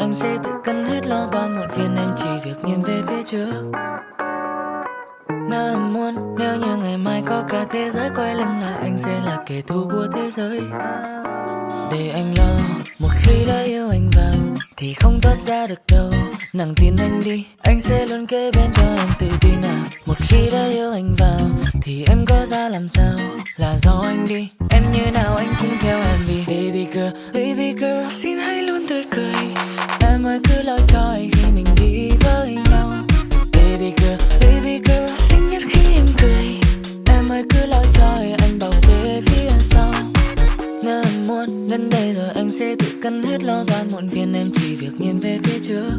anh sẽ tự cân hết lo toan muộn phiền, em chỉ việc nhìn về phía trước. Nếu em muốn, nếu như ngày mai có cả thế giới quay lưng lại, anh sẽ là kẻ thù của thế giới. Để anh lo, một khi đã yêu anh vào thì không thoát ra được đâu. Nàng tin anh đi, anh sẽ luôn kế bên cho em tự tin à. Một khi đã yêu anh vào thì em có ra làm sao, là do anh đi. Em như nào anh cũng theo em vì baby girl, xin hãy luôn tươi cười. Em ơi cứ lo cho anh khi mình đi với nhau. Baby girl, xinh nhất khi em cười. Em ơi cứ lo cho anh bảo vệ phía sau. Nếu em muốn, đến đây rồi anh sẽ tự cân hết lo toan muộn phiền, em chỉ việc nhìn về phía trước.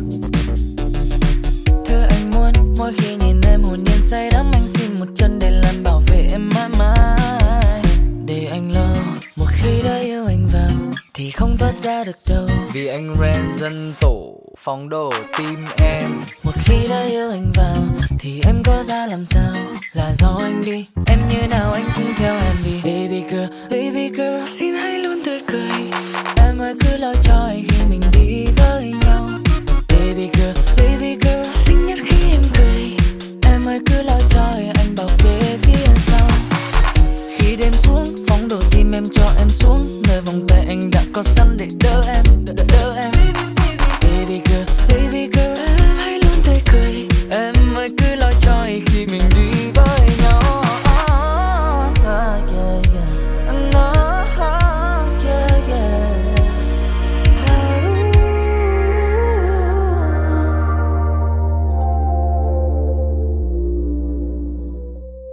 Thứ anh muốn, mỗi khi nhìn em hồn nhiên say đắm, anh xin một chân để làm bảo vệ em mãi mãi. Để anh lo, một khi đã yêu anh vào thì không thoát ra được đâu. Vì anh ren dân tổ phong độ tim em. Một khi đã yêu anh vào thì em có ra làm sao, là do anh đi. Em như nào anh cũng theo em vì baby girl, xin hãy luôn tươi cười. Em ơi cứ lo cho anh khi mình đi với nhau. Baby girl, xinh nhất khi em cười. Em ơi cứ lo cho anh bảo vệ phía sau. Khi đêm xuống, phóng đồ tim em cho em xuống nơi vòng tay anh đã có sẵn